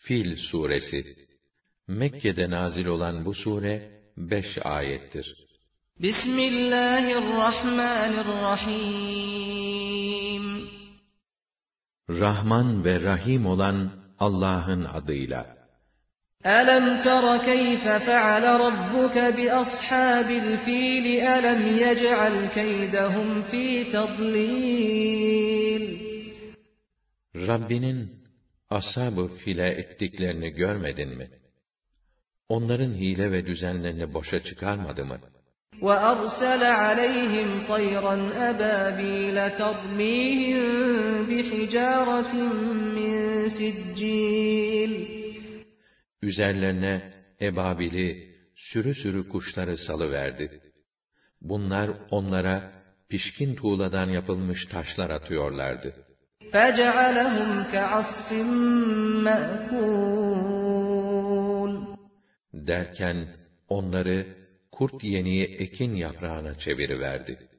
Fil suresi. Mekke'de nazil olan bu sure 5 ayettir. Bismillahirrahmanirrahim. Rahman ve Rahim olan Allah'ın adıyla. Alam tara keyfe feale rabbuke bi ashabil fil alam yec'al keydehum fi tadlil. Rabbinin ashab-ı file ettiklerini görmedin mi? Onların hile ve düzenlerini boşa çıkarmadı mı? وَأَرْسَلَ عَلَيْهِمْ طَيْرًا أَبَابِيلَ تَرْمِيهِمْ بِحِجَارَةٍ مِّن سِجِّيلٍ. Üzerlerine ebabili, sürü sürü kuşları salıverdi. Bunlar onlara pişkin tuğladan yapılmış taşlar atıyorlardı. فَجَعَلَهُمْ كَعَصْفٍ مَأْكُولٍ. Derken onları kurt yeniği ekin yaprağına çeviriverdi.